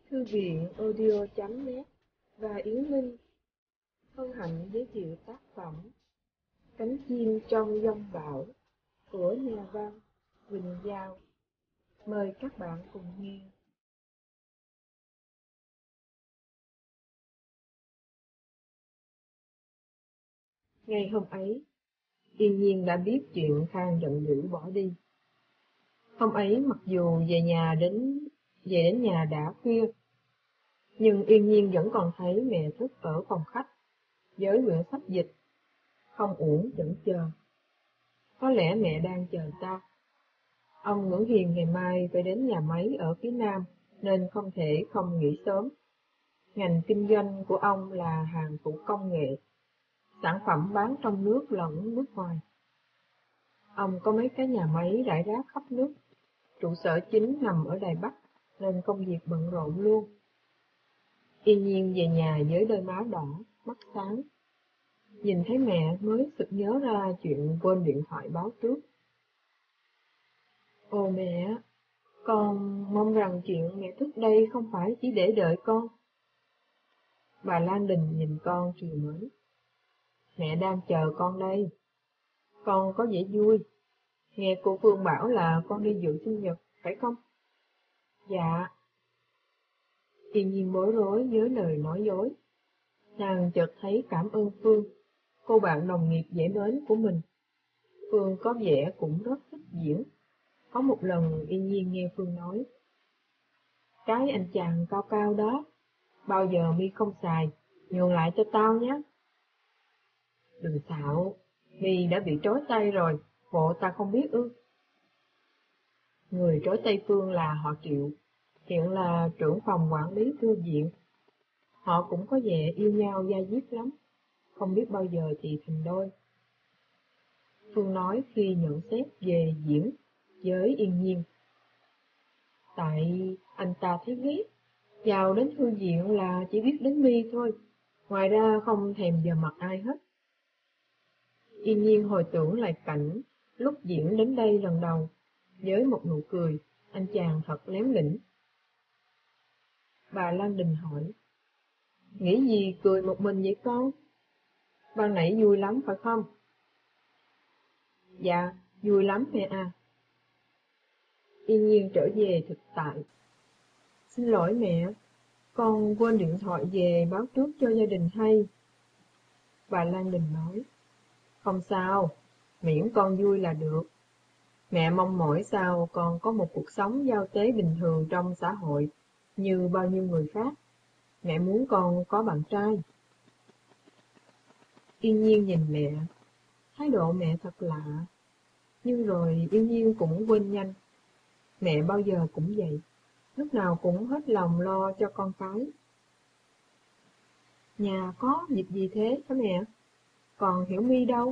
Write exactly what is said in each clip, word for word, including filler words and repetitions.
Thư viện audio chấm net và Yến Linh hân hạnh giới thiệu tác phẩm Cánh chim trong giông bão của nhà văn Quỳnh Giao. Mời các bạn cùng nghe. Ngày hôm ấy, Yên Nhiên đã biết chuyện Khang giận dữ bỏ đi. Hôm ấy mặc dù về nhà đến về đến nhà đã khuya, nhưng Yên Nhiên vẫn còn thấy mẹ thức ở phòng khách với quyển sách dịch, không uổng chần chờ. Có lẽ mẹ đang chờ ta. Ông Ngữ Hiền ngày mai phải đến nhà máy ở phía Nam nên không thể không nghỉ sớm. Ngành kinh doanh của ông là hàng thủ công nghệ, sản phẩm bán trong nước lẫn nước ngoài. Ông có mấy cái nhà máy rải rác khắp nước, trụ sở chính nằm ở Đài Bắc nên công việc bận rộn luôn. Yên Nhiên về nhà với đôi má đỏ, mắt sáng. Nhìn thấy mẹ mới sực nhớ ra chuyện quên điện thoại báo trước. Ồ mẹ, con mong rằng chuyện mẹ thức đây không phải chỉ để đợi con. Bà Lan Đình nhìn con trìu mến. Mẹ đang chờ con đây. Con có vẻ vui. Nghe cô Phương bảo là con đi dự sinh nhật, phải không? Dạ. Yên Nhiên bối rối với lời nói dối. Nàng chợt thấy cảm ơn Phương, cô bạn đồng nghiệp dễ mến của mình. Phương có vẻ cũng rất thích diễn. Có một lần Yên Nhiên nghe Phương nói, cái anh chàng cao cao đó, bao giờ mi không xài, nhường lại cho tao nhé. Đừng xạo, mi đã bị trói tay rồi, bộ ta không biết ư. Người trói tay Phương là họ Triệu, hiện là trưởng phòng quản lý thư viện. Họ cũng có vẻ yêu nhau da diết lắm, không biết bao giờ thì thành đôi. Phương nói khi nhận xét về diễn với Yên Nhiên. Tại anh ta thấy ghét, vào đến thư viện là chỉ biết đến mi thôi, ngoài ra không thèm giờ mặt ai hết. Yên Nhiên hồi tưởng lại cảnh lúc diễn đến đây lần đầu, với một nụ cười, anh chàng thật lém lĩnh. Bà Lan Đình hỏi, nghĩ gì cười một mình vậy con? Ban nãy vui lắm phải không? Dạ, vui lắm mẹ à. Yên Nhiên trở về thực tại. Xin lỗi mẹ, con quên điện thoại về báo trước cho gia đình hay. Bà Lan Đình nói, không sao, miễn con vui là được. Mẹ mong mỏi sao con có một cuộc sống giao tế bình thường trong xã hội như bao nhiêu người khác. Mẹ muốn con có bạn trai. Yên Nhiên nhìn mẹ, thái độ mẹ thật lạ. Nhưng rồi Yên Nhiên cũng quên nhanh. Mẹ bao giờ cũng vậy, lúc nào cũng hết lòng lo cho con cái. Nhà có việc gì thế hả mẹ? Còn Hiểu My đâu?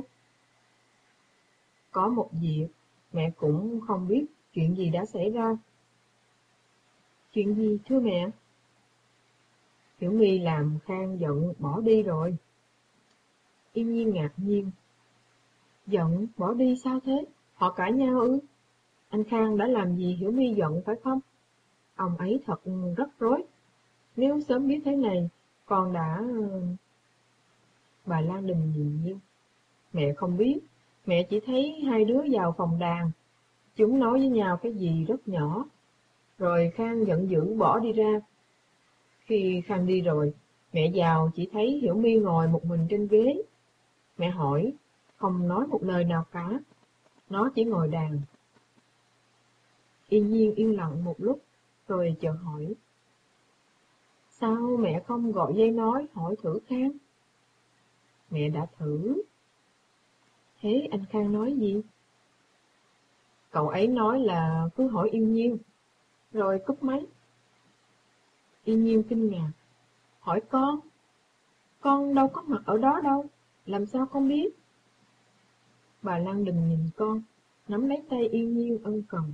Có một việc, mẹ cũng không biết chuyện gì đã xảy ra. Chuyện gì thưa mẹ? Hiểu My làm Khang giận bỏ đi rồi. Yên Nhiên ngạc nhiên. Giận bỏ đi sao thế? Họ cãi nhau ư? Anh Khang đã làm gì Hiểu My giận phải không? Ông ấy thật rất rối. Nếu sớm biết thế này, con đã... Bà Lan Đình nhìn Nhiên. Mẹ không biết, mẹ chỉ thấy hai đứa vào phòng đàn. Chúng nói với nhau cái gì rất nhỏ. Rồi Khang giận dữ bỏ đi ra. Khi Khang đi rồi, mẹ vào chỉ thấy Hiểu My ngồi một mình trên ghế. Mẹ hỏi, không nói một lời nào cả. Nó chỉ ngồi đàn. Yên Nhiên yên lặng một lúc, rồi chợt hỏi. Sao mẹ không gọi dây nói hỏi thử Khang? Mẹ đã thử. Thế anh Khang nói gì? Cậu ấy nói là cứ hỏi Yên Nhiên, rồi cúp máy. Yên Nhiên kinh ngạc. Hỏi con? Con đâu có mặt ở đó đâu, làm sao con biết? Bà Lan Đình nhìn con, nắm lấy tay Yên Nhiên ân cần.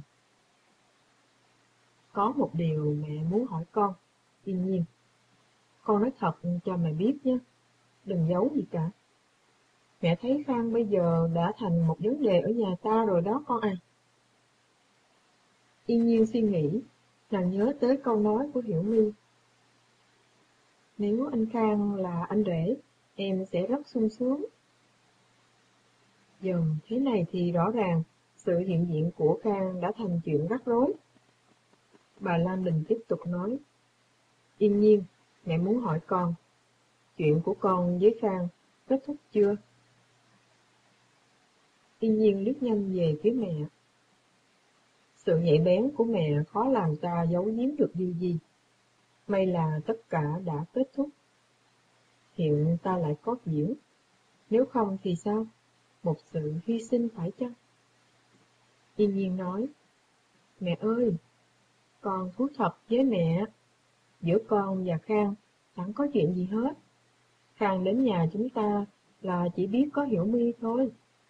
Có một điều mẹ muốn hỏi con, Yên Nhiên. Con nói thật cho mẹ biết nhé, đừng giấu gì cả. Mẹ thấy Khang bây giờ đã thành một vấn đề ở nhà ta rồi đó con à. Yên Nhiên suy nghĩ, nàng nhớ tới câu nói của Hiểu My. Nếu anh Khang là anh rể, em sẽ rất sung sướng. Dần thế này thì rõ ràng, sự hiện diện của Khang đã thành chuyện rắc rối. Bà Lam Đình tiếp tục nói, Yên Nhiên, mẹ muốn hỏi con, chuyện của con với Khang kết thúc chưa? Yên Nhiên liếc nhanh về phía mẹ. Sự nhạy bén của mẹ khó làm ta giấu giếm được điều gì. May là tất cả đã kết thúc. Hiện ta lại có diễn. Nếu không thì sao? Một sự hy sinh phải chăng? Yên Nhiên nói, mẹ ơi, con thú thật với mẹ, giữa con và Khang chẳng có chuyện gì hết. Khang đến nhà chúng ta là chỉ biết có Hiểu My thôi.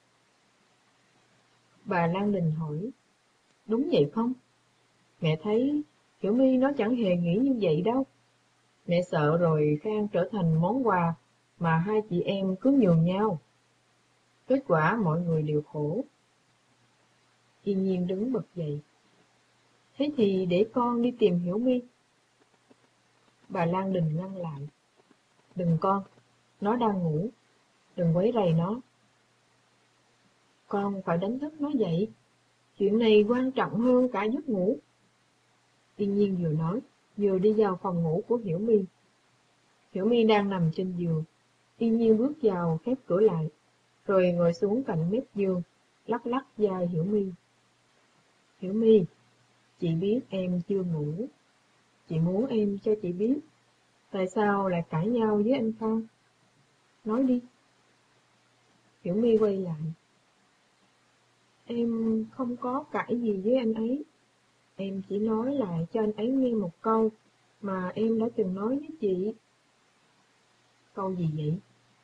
Bà Lan Đình hỏi, đúng vậy không? Mẹ thấy Hiểu My nó chẳng hề nghĩ như vậy đâu. Mẹ sợ rồi Khang trở thành món quà mà hai chị em cứ nhường nhau. Kết quả mọi người đều khổ. Yên Nhiên đứng bật dậy. Thế thì để con đi tìm Hiểu My. Bà Lan Đình ngăn lại. Đừng con, nó đang ngủ, đừng quấy rầy nó. Con phải đánh thức nó dậy, chuyện này quan trọng hơn cả giấc ngủ. Yên Nhiên vừa nói, vừa đi vào phòng ngủ của Hiểu My. Hiểu My đang nằm trên giường. Yên Nhiên bước vào khép cửa lại, rồi ngồi xuống cạnh mép giường, lắc lắc vai Hiểu My. Hiểu My, chị biết em chưa ngủ. Chị muốn em cho chị biết, tại sao lại cãi nhau với anh Khang? Nói đi. Hiểu My quay lại. Em không có cãi gì với anh ấy. Em chỉ nói lại cho anh ấy nghe một câu mà em đã từng nói với chị. Câu gì vậy?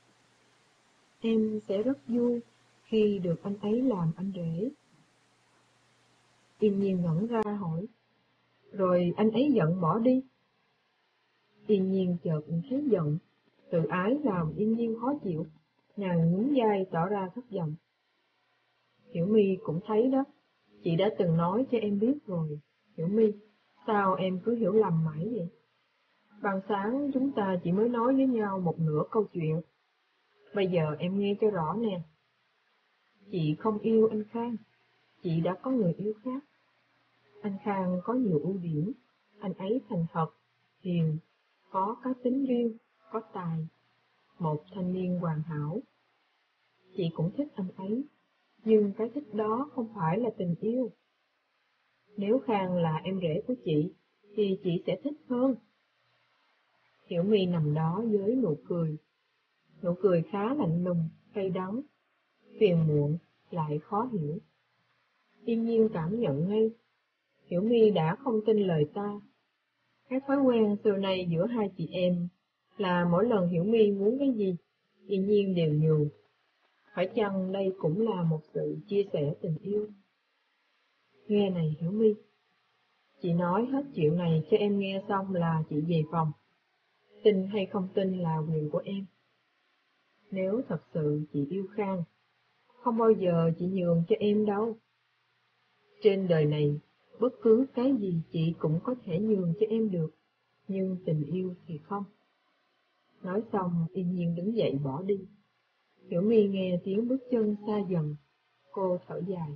Em sẽ rất vui khi được anh ấy làm anh rể. Yên Nhiên ngẩn ra hỏi. Rồi anh ấy giận bỏ đi. Yên Nhiên chợt thấy giận. Tự ái làm Yên Nhiên khó chịu. Nàng nhún vai tỏ ra thất vọng. Hiểu My cũng thấy đó. Chị đã từng nói cho em biết rồi. Hiểu My, sao em cứ hiểu lầm mãi vậy? Ban sáng chúng ta chỉ mới nói với nhau một nửa câu chuyện. Bây giờ em nghe cho rõ nè. Chị không yêu anh Khang. Chị đã có người yêu khác. Anh Khang có nhiều ưu điểm. Anh ấy thành thật, hiền, có cá tính riêng, có tài. Một thanh niên hoàn hảo. Chị cũng thích anh ấy. Nhưng cái thích đó không phải là tình yêu. Nếu Khang là em rể của chị, thì chị sẽ thích hơn. Hiểu My nằm đó với nụ cười. Nụ cười khá lạnh lùng, cay đắng, phiền muộn, lại khó hiểu. Yên Nhiên cảm nhận ngay, Hiểu My đã không tin lời ta. Cái thói quen xưa nay giữa hai chị em là mỗi lần Hiểu My muốn cái gì, Yên Nhiên đều nhường. Phải chăng đây cũng là một sự chia sẻ tình yêu? Nghe này Hiểu My, chị nói hết chuyện này cho em nghe xong là chị về phòng. Tin hay không tin là quyền của em. Nếu thật sự chị yêu Khang, không bao giờ chị nhường cho em đâu. Trên đời này, bất cứ cái gì chị cũng có thể nhường cho em được, nhưng tình yêu thì không. Nói xong, Yên Nhiên đứng dậy bỏ đi. Hiểu My nghe tiếng bước chân xa dần, cô thở dài.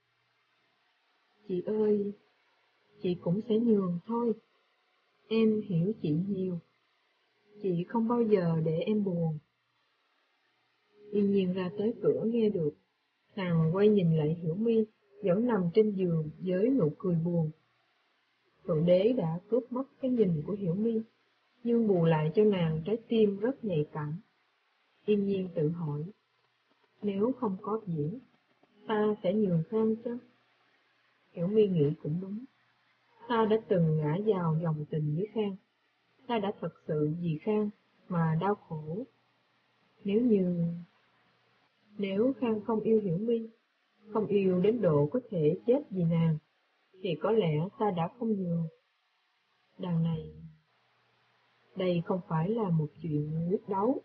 Chị ơi, chị cũng sẽ nhường thôi. Em hiểu chị nhiều. Chị không bao giờ để em buồn. Yên Nhiên ra tới cửa nghe được. Nàng quay nhìn lại Hiểu My, vẫn nằm trên giường với nụ cười buồn. Thượng đế đã cướp mất cái nhìn của Hiểu My, nhưng bù lại cho nàng trái tim rất nhạy cảm. Yên Nhiên tự hỏi, nếu không có diễn, ta sẽ nhường Khang chứ? Hiểu My nghĩ cũng đúng. Ta đã từng ngã vào dòng tình với Khang. Ta đã thật sự vì Khang mà đau khổ. Nếu như... Nếu Khang không yêu Hiểu My, không yêu đến độ có thể chết vì nàng, thì có lẽ ta đã không nhường. Đằng này, đây không phải là một chuyện quyết đấu.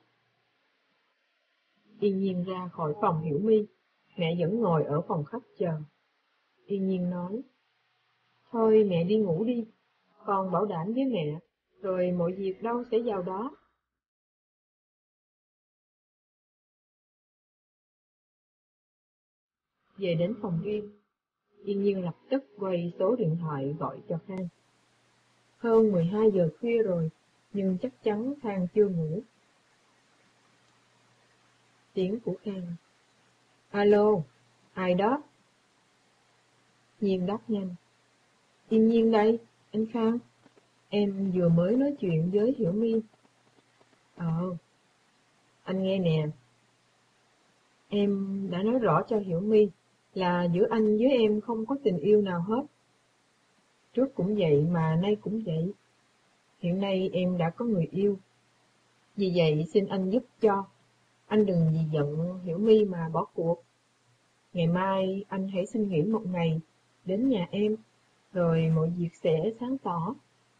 Yên Nhiên ra khỏi phòng Hiểu My, mẹ vẫn ngồi ở phòng khách chờ. Yên Nhiên nói, thôi mẹ đi ngủ đi, con bảo đảm với mẹ rồi mọi việc đâu sẽ vào đó. Về đến phòng riêng, Yên Nhiên lập tức quay số điện thoại gọi cho Khang. Hơn mười hai giờ khuya rồi, nhưng chắc chắn Khang chưa ngủ. Tiếng của Khang. Alo, ai đó? Nhiên đáp nhanh. Yên Nhiên đây, anh Khang. Em vừa mới nói chuyện với Hiểu My. Ờ, anh nghe nè. Em đã nói rõ cho Hiểu My là giữa anh với em không có tình yêu nào hết. Trước cũng vậy mà nay cũng vậy. Hiện nay em đã có người yêu. Vì vậy xin anh giúp cho. Anh đừng vì giận Hiểu My mà bỏ cuộc. Ngày mai anh hãy xin nghỉ một ngày, đến nhà em, rồi mọi việc sẽ sáng tỏ.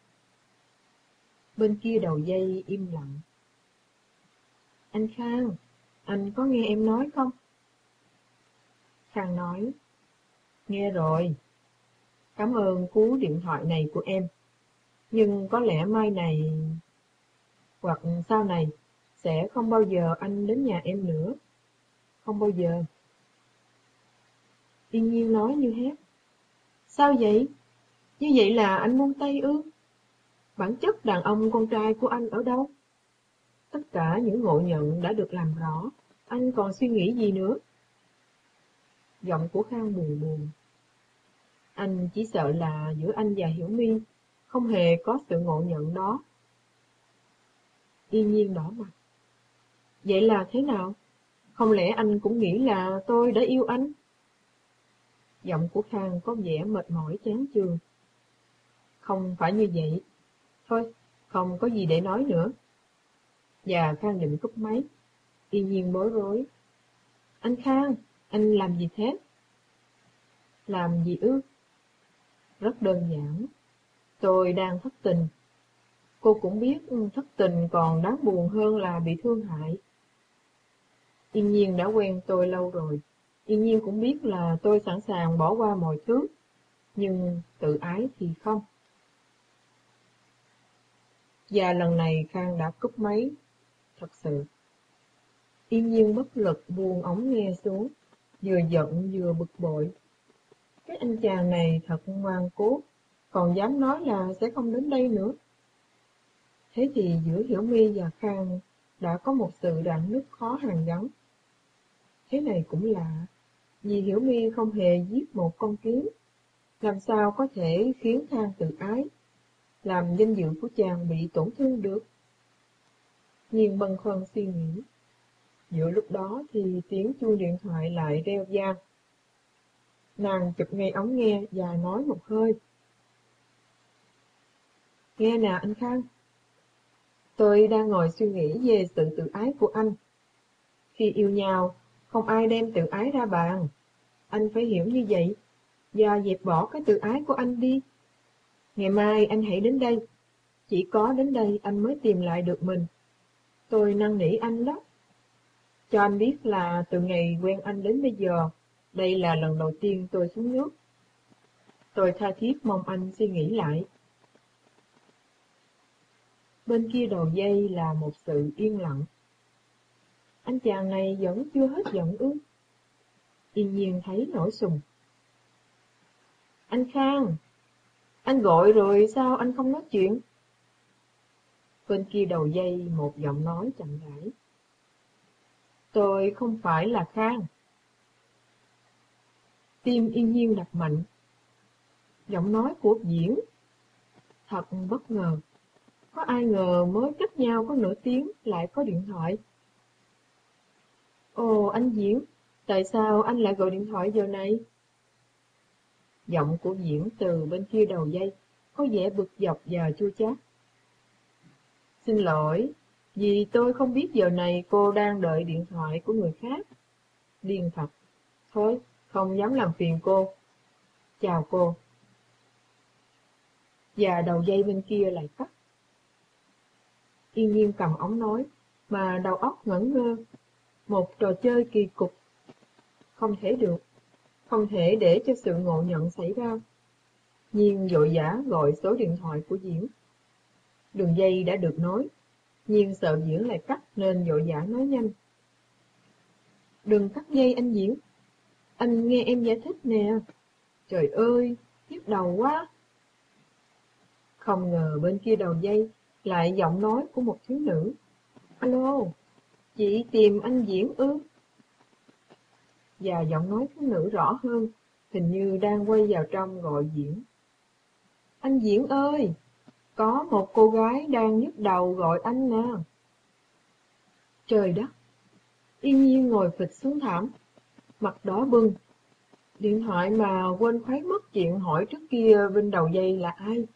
Bên kia đầu dây im lặng. Anh Khang, anh có nghe em nói không? Khang nói, nghe rồi. Cảm ơn cú điện thoại này của em. Nhưng có lẽ mai này hoặc sau này sẽ không bao giờ anh đến nhà em nữa. Không bao giờ. Yên Nhiên nói như hét. Sao vậy? Như vậy là anh buông tay ư? Bản chất đàn ông con trai của anh ở đâu? Tất cả những ngộ nhận đã được làm rõ. Anh còn suy nghĩ gì nữa? Giọng của Khang buồn buồn. Anh chỉ sợ là giữa anh và Hiểu My không hề có sự ngộ nhận đó. Yên Nhiên đỏ mặt. Vậy là thế nào? Không lẽ anh cũng nghĩ là tôi đã yêu anh? Giọng của Khang có vẻ mệt mỏi chán chường. Không phải như vậy. Thôi, không có gì để nói nữa. Và Khang định cúp máy. Yên Nhiên bối rối. Anh Khang, anh làm gì thế? Làm gì ư? Rất đơn giản. Tôi đang thất tình. Cô cũng biết thất tình còn đáng buồn hơn là bị thương hại. Yên Nhiên đã quen tôi lâu rồi. Yên Nhiên cũng biết là tôi sẵn sàng bỏ qua mọi thứ. Nhưng tự ái thì không. Và lần này Khang đã cúp máy. Thật sự. Yên Nhiên bất lực buông ống nghe xuống. Vừa giận vừa bực bội. Cái anh chàng này thật ngoan cố. Còn dám nói là sẽ không đến đây nữa. Thế thì giữa Hiểu My và Khang đã có một sự rạn nứt khó hàn gắn. Thế này cũng lạ. Vì Hiểu My không hề giết một con kiến. Làm sao có thể khiến Khang tự ái, làm danh dự của chàng bị tổn thương được? Nhiên bâng khuâng suy nghĩ. Giữa lúc đó thì tiếng chuông điện thoại lại reo vang. Nàng chụp ngay ống nghe và nói một hơi. Nghe nè anh Khang. Tôi đang ngồi suy nghĩ về sự tự ái của anh. Khi yêu nhau, không ai đem tự ái ra bàn. Anh phải hiểu như vậy, và dẹp bỏ cái tự ái của anh đi. Ngày mai anh hãy đến đây. Chỉ có đến đây anh mới tìm lại được mình. Tôi năn nỉ anh đó. Cho anh biết là từ ngày quen anh đến bây giờ, đây là lần đầu tiên tôi xuống nước. Tôi tha thiết mong anh suy nghĩ lại. Bên kia đầu dây là một sự yên lặng. Anh chàng này vẫn chưa hết giận ư? Yên Nhiên thấy nổi sùng. Anh Khang, anh gọi rồi sao anh không nói chuyện? Bên kia đầu dây một giọng nói chậm rãi. Tôi không phải là Khang. Tim Yên Nhiên đập mạnh. Giọng nói của Diễn. Thật bất ngờ. Có ai ngờ mới cách nhau có nửa tiếng lại có điện thoại. Ồ anh Diễn, tại sao anh lại gọi điện thoại giờ này? Giọng của Diễn từ bên kia đầu dây có vẻ bực dọc và chua chát. Xin lỗi, vì tôi không biết giờ này cô đang đợi điện thoại của người khác. Điên thật. Thôi, không dám làm phiền cô. Chào cô. Và đầu dây bên kia lại cắt. Yên Nhiên cầm ống nói, mà đầu óc ngẩn ngơ. Một trò chơi kỳ cục. Không thể được. Không thể để cho sự ngộ nhận xảy ra. Nhiên vội vã gọi số điện thoại của Diễn. Đường dây đã được nối, Nhiên sợ Diễn lại cắt nên vội vã nói nhanh. Đừng cắt dây anh Diễn, anh nghe em giải thích nè. Trời ơi, nhức đầu quá. Không ngờ bên kia đầu dây lại giọng nói của một thiếu nữ. Alo, chị tìm anh Diễn ư? Và giọng nói thiếu nữ rõ hơn, hình như đang quay vào trong gọi Diễn. Anh Diễn ơi, có một cô gái đang nhức đầu gọi anh nè. Trời đất, Yên Nhiên ngồi phịch xuống thảm, mặt đỏ bừng. Điện thoại mà quên khuấy mất chuyện hỏi trước kia bên đầu dây là ai.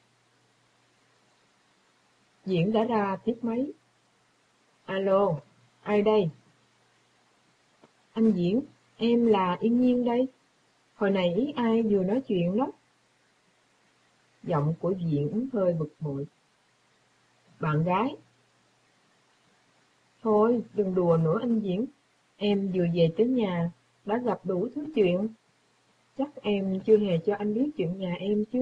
Diễn đã ra tiếp máy. Alo, ai đây? Anh Diễn, em là Yên Nhiên đây. Hồi nãy ai vừa nói chuyện đó? Giọng của Diễn hơi bực bội. Bạn gái. Thôi, đừng đùa nữa anh Diễn. Em vừa về tới nhà, đã gặp đủ thứ chuyện. Chắc em chưa hề cho anh biết chuyện nhà em chứ.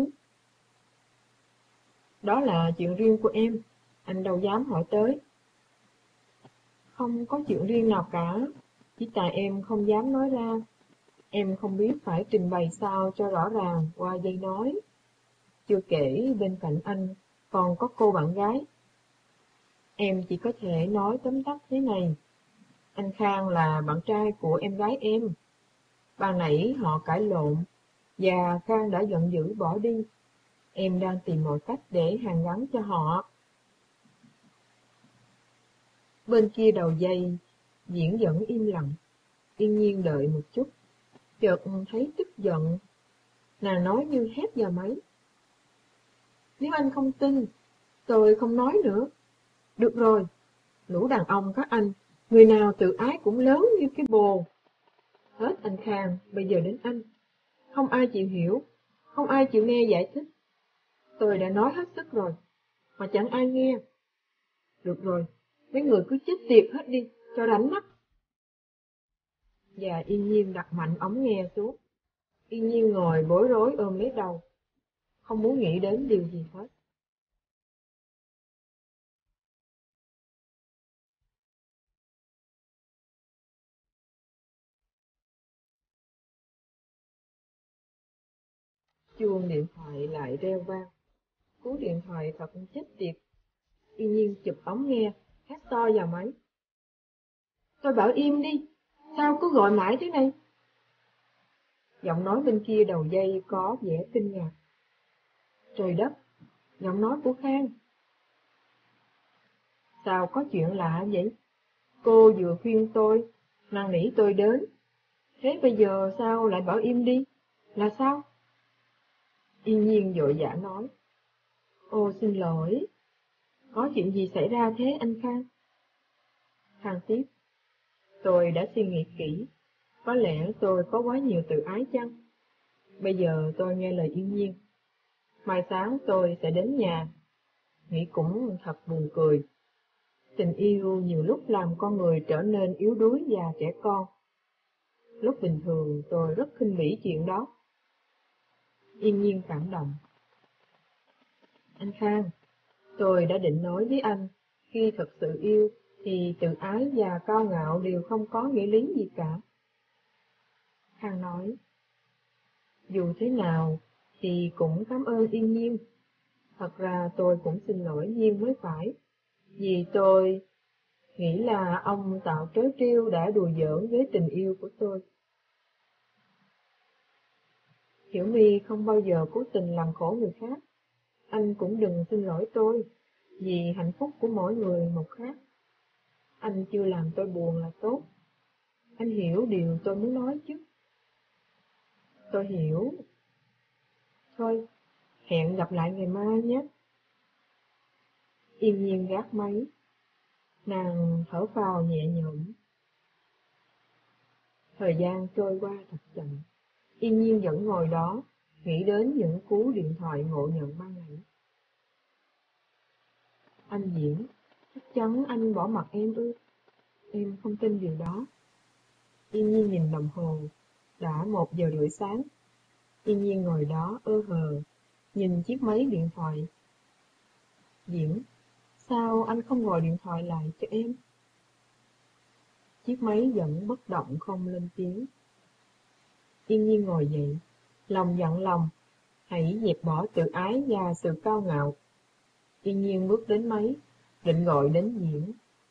Đó là chuyện riêng của em, anh đâu dám hỏi tới. Không có chuyện riêng nào cả, chỉ tại em không dám nói ra. Em không biết phải trình bày sao cho rõ ràng qua dây nói. Chưa kể bên cạnh anh còn có cô bạn gái. Em chỉ có thể nói tóm tắt thế này. Anh Khang là bạn trai của em gái em. Ban nãy họ cãi lộn, và Khang đã giận dữ bỏ đi. Em đang tìm mọi cách để hàn gắn cho họ. Bên kia đầu dây, Diễn vẫn im lặng, Yên Nhiên đợi một chút, chợt thấy tức giận. Nàng nói như hét vào máy. Nếu anh không tin, tôi không nói nữa. Được rồi, lũ đàn ông các anh, người nào tự ái cũng lớn như cái bồ. Hết anh Khang, bây giờ đến anh. Không ai chịu hiểu, không ai chịu nghe giải thích. Tôi đã nói hết sức rồi, mà chẳng ai nghe. Được rồi, mấy người cứ chết tiệt hết đi, cho rảnh mắt. Và Yên Nhiên đặt mạnh ống nghe xuống. Yên Nhiên ngồi bối rối ôm lấy đầu, không muốn nghĩ đến điều gì hết. Chuông điện thoại lại reo vang. Cú điện thoại thật chết tiệt. Yên Nhiên chụp ống nghe, hét to vào máy. Tôi bảo im đi, sao cứ gọi mãi thế này? Giọng nói bên kia đầu dây có vẻ kinh ngạc. Trời đất, giọng nói của Khang. Sao có chuyện lạ vậy? Cô vừa khuyên tôi, năn nỉ tôi đến. Thế bây giờ sao lại bảo im đi? Là sao? Yên Nhiên vội vã nói. Ô xin lỗi, có chuyện gì xảy ra thế anh Khang? Khang tiếp. Tôi đã suy nghĩ kỹ, có lẽ tôi có quá nhiều tự ái chăng? Bây giờ tôi nghe lời Yên Nhiên. Mai sáng tôi sẽ đến nhà. Nghĩ cũng thật buồn cười. Tình yêu nhiều lúc làm con người trở nên yếu đuối và trẻ con. Lúc bình thường tôi rất khinh bỉ chuyện đó. Yên Nhiên cảm động. Anh Khang, tôi đã định nói với anh, khi thật sự yêu thì tự ái và cao ngạo đều không có nghĩa lý gì cả. Khang nói, dù thế nào thì cũng cảm ơn Yên Nhiên. Thật ra tôi cũng xin lỗi Nhiên mới phải, vì tôi nghĩ là ông tạo trớ trêu đã đùa giỡn với tình yêu của tôi. Hiểu My không bao giờ cố tình làm khổ người khác. Anh cũng đừng xin lỗi tôi, vì hạnh phúc của mỗi người một khác. Anh chưa làm tôi buồn là tốt. Anh hiểu điều tôi muốn nói chứ. Tôi hiểu. Thôi, hẹn gặp lại ngày mai nhé. Yên Nhiên gác máy. Nàng thở phào nhẹ nhõm. Thời gian trôi qua thật chậm. Yên Nhiên vẫn ngồi đó, nghĩ đến những cú điện thoại ngộ nhận ban nãy. Anh Diễn, chắc chắn anh bỏ mặt em ư? Em không tin điều đó. Yên Nhiên nhìn đồng hồ, đã một giờ rưỡi sáng. Yên Nhiên ngồi đó ơ hờ, nhìn chiếc máy điện thoại. Diễn, Sao anh không gọi điện thoại lại cho em? Chiếc máy vẫn bất động không lên tiếng. Yên Nhiên ngồi dậy, lòng dặn lòng, hãy dẹp bỏ tự ái và sự cao ngạo. Yên Nhiên bước đến máy, định gọi đến Diễn.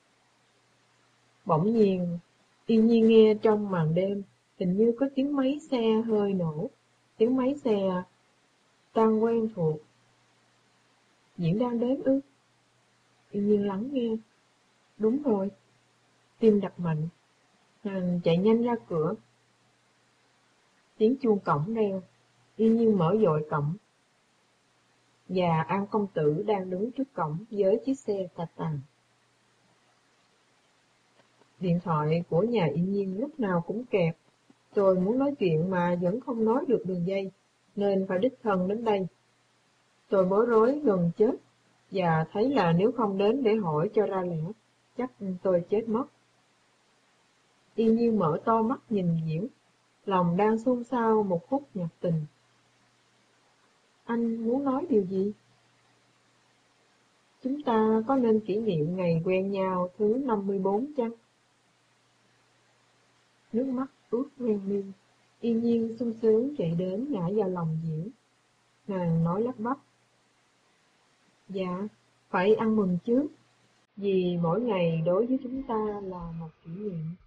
Bỗng nhiên, Yên Nhiên nghe trong màn đêm, hình như có tiếng máy xe hơi nổ, tiếng máy xe tan quen thuộc. Diễn đang đến ư? Yên Nhiên lắng nghe. Đúng rồi. Tim đập mạnh, nàng chạy nhanh ra cửa. Tiếng chuông cổng reo, Yên Nhiên mở dội cổng. Và An công tử đang đứng trước cổng với chiếc xe tà tàng. Điện thoại của nhà Yên Nhiên lúc nào cũng kẹt. Tôi muốn nói chuyện mà vẫn không nói được đường dây, nên phải đích thân đến đây. Tôi bối rối gần chết, và thấy là nếu không đến để hỏi cho ra lẽ, chắc tôi chết mất. Yên Nhiên mở to mắt nhìn Diễn, lòng đang xôn xao một khúc nhạc tình. Anh muốn nói điều gì? Chúng ta có nên kỷ niệm ngày quen nhau thứ năm mươi bốn chăng? Nước mắt ướt ven mi, Yên Nhiên sung sướng chạy đến ngã vào lòng Diễn. Nàng nói lắp bắp. Dạ, phải ăn mừng chứ, vì mỗi ngày đối với chúng ta là một kỷ niệm.